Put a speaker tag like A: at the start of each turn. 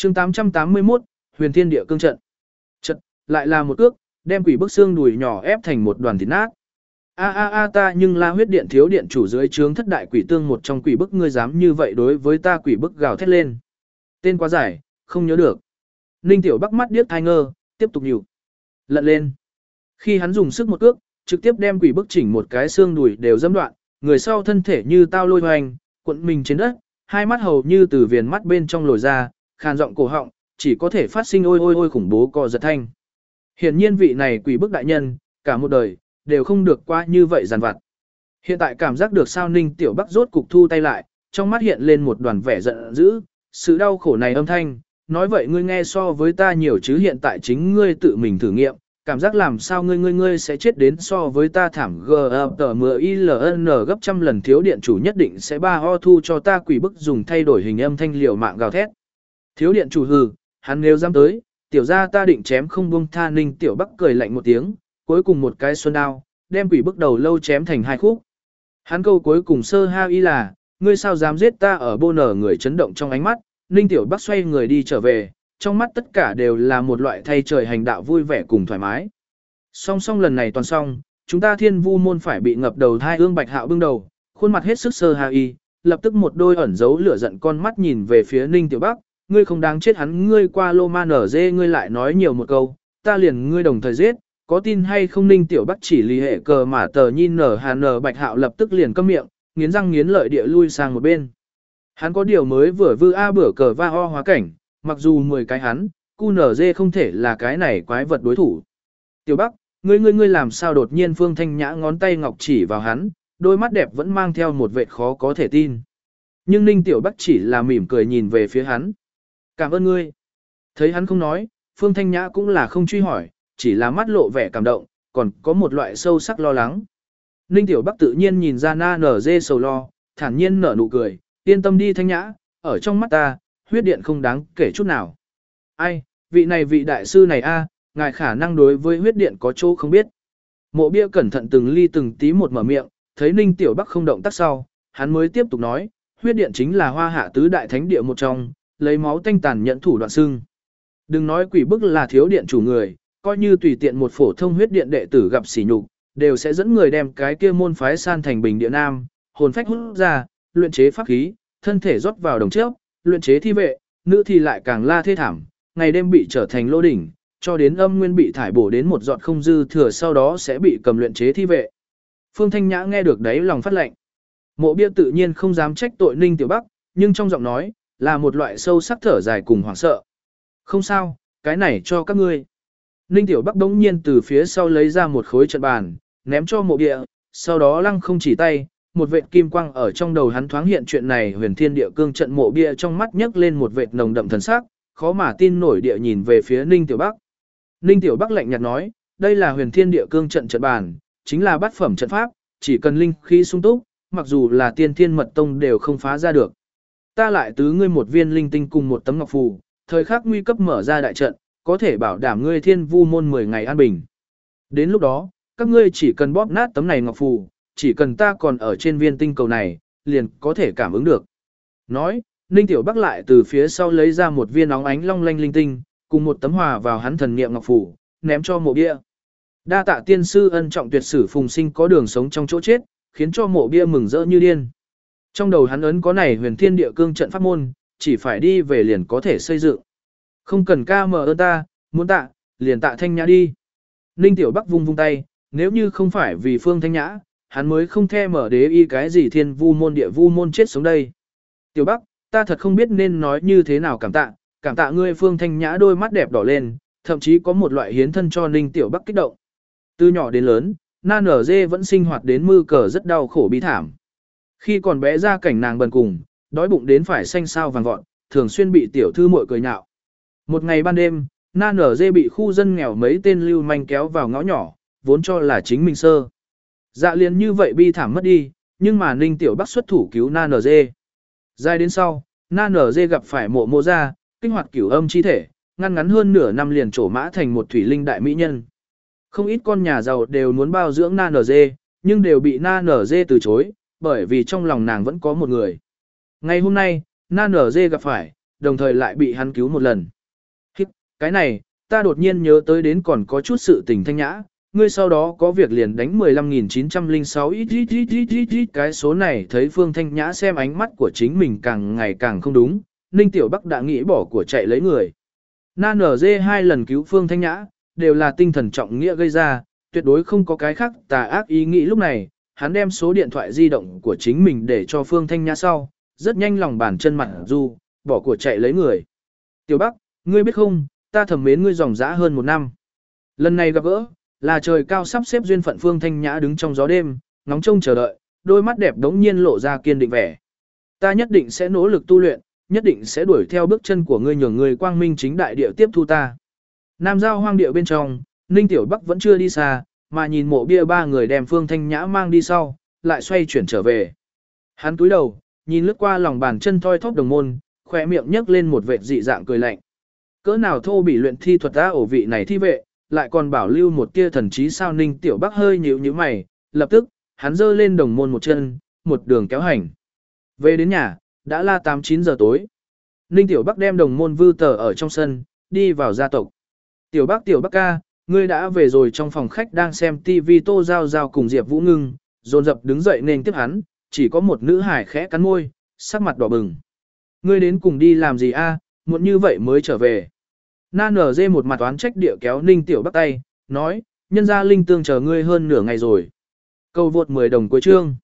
A: chương 881, Huyền Thiên Địa Cương Trận. Trận, lại là một cước, đem quỷ bức xương đùi nhỏ ép thành một đoàn thịt nát. Ta nhưng La Huyết Điện thiếu điện chủ dưới trướng thất đại quỷ tương một trong quỷ bức, ngươi dám như vậy đối với ta? Quỷ bức gào thét lên. Tên quá dài, không nhớ được. Ninh Tiểu Bắc mắt điếc thai ngơ, tiếp tục nhủ. Lận lên. Khi hắn dùng sức một cước, trực tiếp đem quỷ bức chỉnh một cái xương đùi đều dẫm đoạn, người sau thân thể như tao lôi hoành, cuộn mình trên đất, hai mắt hầu như từ viền mắt bên trong lồi ra, khàn giọng cổ họng, chỉ có thể phát sinh ôi ôi ôi khủng bố co giật thanh. Hiển nhiên vị này quỷ bức đại nhân, cả một đời, đều không được qua như vậy giàn vặt. Hiện tại cảm giác được sao Ninh Tiểu Bắc rốt cục thu tay lại, trong mắt hiện lên một đoàn vẻ giận dữ, sự đau khổ này âm thanh, nói vậy ngươi nghe so với ta nhiều chứ, hiện tại chính ngươi tự mình thử nghiệm, cảm giác làm sao ngươi sẽ chết đến so với ta thảm GTMILN gấp trăm lần. Thiếu điện chủ nhất định sẽ ba ho thu cho ta. Quỷ bức dùng thay đổi hình âm thanh liều mạng gào thét. Thiếu điện chủ hừ, hắn nếu dám tới, tiểu ra ta định chém không buông tha. Ninh Tiểu Bắc cười lạnh một tiếng, cuối cùng một cái xuân đao, đem quỷ bức đầu lâu chém thành hai khúc. Hắn câu cuối cùng sơ ha y là, ngươi sao dám giết ta? Ở bô nở người chấn động trong ánh mắt, Ninh Tiểu Bắc xoay người đi trở về, trong mắt tất cả đều là một loại thay trời hành đạo vui vẻ cùng thoải mái. Song lần này toàn xong, chúng ta Thiên Vu môn phải bị ngập đầu thai. Ương Bạch Hạo bưng đầu, khuôn mặt hết sức sơ ha y, lập tức một đôi ẩn giấu lửa giận con mắt nhìn về phía Ninh Tiểu Bắc, ngươi không đáng chết hắn, ngươi qua lô ma nở dê, ngươi lại nói nhiều một câu, ta liền ngươi đồng thời giết, có tin hay không? Ninh Tiểu Bắc chỉ lì hệ cờ mà tờ nhìn nở hà nở. Bạch Hạo lập tức liền câm miệng, nghiến răng nghiến lợi địa lui sang một bên. Hắn có điều mới vừa vư bửa cờ va ho hóa cảnh, mặc dù 10 cái hắn, cu nở dê không thể là cái này quái vật đối thủ. Tiểu Bắc, ngươi làm sao? Đột nhiên Phương Thanh Nhã ngón tay ngọc chỉ vào hắn, đôi mắt đẹp vẫn mang theo một vệt khó có thể tin. Nhưng Ninh Tiểu Bắc chỉ là mỉm cười nhìn về phía hắn. Cảm ơn ngươi. Thấy hắn không nói, Phương Thanh Nhã cũng là không truy hỏi, chỉ là mắt lộ vẻ cảm động, còn có một loại sâu sắc lo lắng. Ninh Tiểu Bắc tự nhiên nhìn ra na nở dê sầu lo, thản nhiên nở nụ cười, yên tâm đi Thanh Nhã, ở trong mắt ta, huyết điện không đáng kể chút nào. Ai, vị đại sư này ngài khả năng đối với huyết điện có chỗ không biết. Mộ Bia cẩn thận từng ly từng tí một mở miệng, thấy Ninh Tiểu Bắc không động tác sau, hắn mới tiếp tục nói, huyết điện chính là Hoa Hạ tứ đại thánh địa một trong, lấy máu tanh tàn nhẫn thủ đoạn xưng. Đừng nói quỷ bức là thiếu điện chủ người, coi như tùy tiện một phổ thông huyết điện đệ tử gặp sỉ nhục, đều sẽ dẫn người đem cái kia môn phái san thành bình địa nam, hồn phách hút ra, luyện chế pháp khí, thân thể rót vào đồng trước, luyện chế thi vệ, nữ thì lại càng la thê thảm, ngày đêm bị trở thành lô đỉnh, cho đến âm nguyên bị thải bổ đến một giọt không dư thừa, sau đó sẽ bị cầm luyện chế thi vệ. Phương Thanh Nhã nghe được đấy lòng phát lệnh. Mộ Bia tự nhiên không dám trách tội Ninh Tiểu Bắc, nhưng trong giọng nói là một loại sâu sắc thở dài cùng hoảng sợ. Không sao, cái này cho các ngươi. Ninh Tiểu Bắc đống nhiên từ phía sau lấy ra một khối trận bàn, ném cho Mộ Bia, sau đó lăng không chỉ tay, một vệt kim quang ở trong đầu hắn thoáng hiện. Chuyện này Huyền Thiên Địa Cương Trận. Mộ Bia trong mắt nhấc lên một vệt nồng đậm thần sắc, khó mà tin nổi địa nhìn về phía Ninh Tiểu Bắc. Ninh Tiểu Bắc lạnh nhạt nói, đây là Huyền Thiên Địa Cương Trận trận bàn, chính là bát phẩm trận pháp, chỉ cần linh khí sung túc, mặc dù là tiên thiên mật tông đều không phá ra được. Ta lại tứ ngươi một viên linh tinh cùng một tấm ngọc phù, thời khắc nguy cấp mở ra đại trận, có thể bảo đảm ngươi Thiên Vu môn 10 ngày an bình. Đến lúc đó, các ngươi chỉ cần bóp nát tấm này ngọc phù, chỉ cần ta còn ở trên viên tinh cầu này, liền có thể cảm ứng được. Nói, Ninh Tiểu Bắc lại từ phía sau lấy ra một viên óng ánh long lanh linh tinh, cùng một tấm hòa vào hắn thần niệm ngọc phù, ném cho Mộ Bia. Đa tạ tiên sư ân trọng, tuyệt sử phùng sinh có đường sống trong chỗ chết, khiến cho Mộ Bia mừng rỡ như điên. Trong đầu hắn ấn có này Huyền Thiên Địa Cương Trận pháp môn, chỉ phải đi về liền có thể xây dựng. Không cần ca mờ ơn ta, muốn tạ, liền tạ Thanh Nhã đi. Ninh Tiểu Bắc vung tay, nếu như không phải vì Phương Thanh Nhã, hắn mới không the mở đế y cái gì Thiên Vu môn địa vu môn chết sống đây. Tiểu Bắc, ta thật không biết nên nói như thế nào cảm tạ ngươi. Phương Thanh Nhã đôi mắt đẹp đỏ lên, thậm chí có một loại hiến thân cho Ninh Tiểu Bắc kích động. Từ nhỏ đến lớn, Na Nở Dê vẫn sinh hoạt đến mư cờ rất đau khổ bi thảm. Khi còn bé ra cảnh nàng bần cùng, đói bụng đến phải xanh xao vàng vọt, thường xuyên bị tiểu thư muội cười nhạo. Một ngày ban đêm, Na Nở Dê bị khu dân nghèo mấy tên lưu manh kéo vào ngõ nhỏ, vốn cho là chính mình sơ. Dạ liền như vậy bi thảm mất đi, nhưng mà Ninh Tiểu Bắc xuất thủ cứu Na Nở Dê. Dài đến sau, Na Nở Dê gặp phải Mộ Gia, kích hoạt cửu âm chi thể, ngăn ngắn hơn nửa năm liền trổ mã thành một thủy linh đại mỹ nhân. Không ít con nhà giàu đều muốn bao dưỡng Na Nở Dê, nhưng đều bị Na Nở Dê từ chối, bởi vì trong lòng nàng vẫn có một người. Ngày hôm nay, Na Nở Dê gặp phải, đồng thời lại bị hắn cứu một lần. Cái này, ta đột nhiên nhớ tới đến còn có chút sự tình Thanh Nhã, ngươi sau đó có việc liền đánh 15.906 ít cái số này thấy Phương Thanh Nhã xem ánh mắt của chính mình càng ngày càng không đúng, Ninh Tiểu Bắc đã nghĩ bỏ của chạy lấy người. Na NG 2 lần cứu Phương Thanh Nhã, đều là tinh thần trọng nghĩa gây ra, tuyệt đối không có cái khác tà ác ý nghĩ lúc này, hắn đem số điện thoại di động của chính mình để cho Phương Thanh Nhã sau, rất nhanh lòng bàn chân mặt du, bỏ của chạy lấy người. Tiểu Bắc, ngươi biết không, ta thầm mến ngươi dòng dã hơn 1 năm. Lần này gặp gỡ, là trời cao sắp xếp duyên phận Phương Thanh Nhã đứng trong gió đêm, ngóng trông chờ đợi, đôi mắt đẹp đống nhiên lộ ra kiên định vẻ. Ta nhất định sẽ nỗ lực tu luyện, nhất định sẽ đuổi theo bước chân của ngươi nhường người quang minh chính đại địa tiếp thu ta. Nam giao hoang địa bên trong, Ninh Tiểu Bắc vẫn chưa đi xa, mà nhìn mộ bia 3 người đem Phương Thanh Nhã mang đi sau, lại xoay chuyển trở về. Hắn cúi đầu, nhìn lướt qua lòng bàn chân thoi thóp đồng môn, khỏe miệng nhấc lên một vệt dị dạng cười lạnh. Cỡ nào thô bị luyện thi thuật ta ổ vị này thi vệ, lại còn bảo lưu một tia thần trí sao. Ninh Tiểu Bắc hơi nhíu nhíu mày, lập tức, hắn giơ lên đồng môn một chân, một đường kéo hành. Về đến nhà, đã là 8-9 giờ tối. Ninh Tiểu Bắc đem đồng môn vư tờ ở trong sân, đi vào gia tộc. Tiểu Bắc ca, ngươi đã về rồi. Trong phòng khách đang xem TV Tô Giao Giao cùng Diệp Vũ Ngưng, dồn dập đứng dậy nên tiếp hắn, chỉ có một nữ hải khẽ cắn môi, sắc mặt đỏ bừng. Ngươi đến cùng đi làm gì a, muộn như vậy mới trở về. Na NG một mặt oán trách địa kéo Ninh Tiểu Bắc tay, nói, nhân gia linh tương chờ ngươi hơn nửa ngày rồi. Câu vượt 10 đồng cuối chương.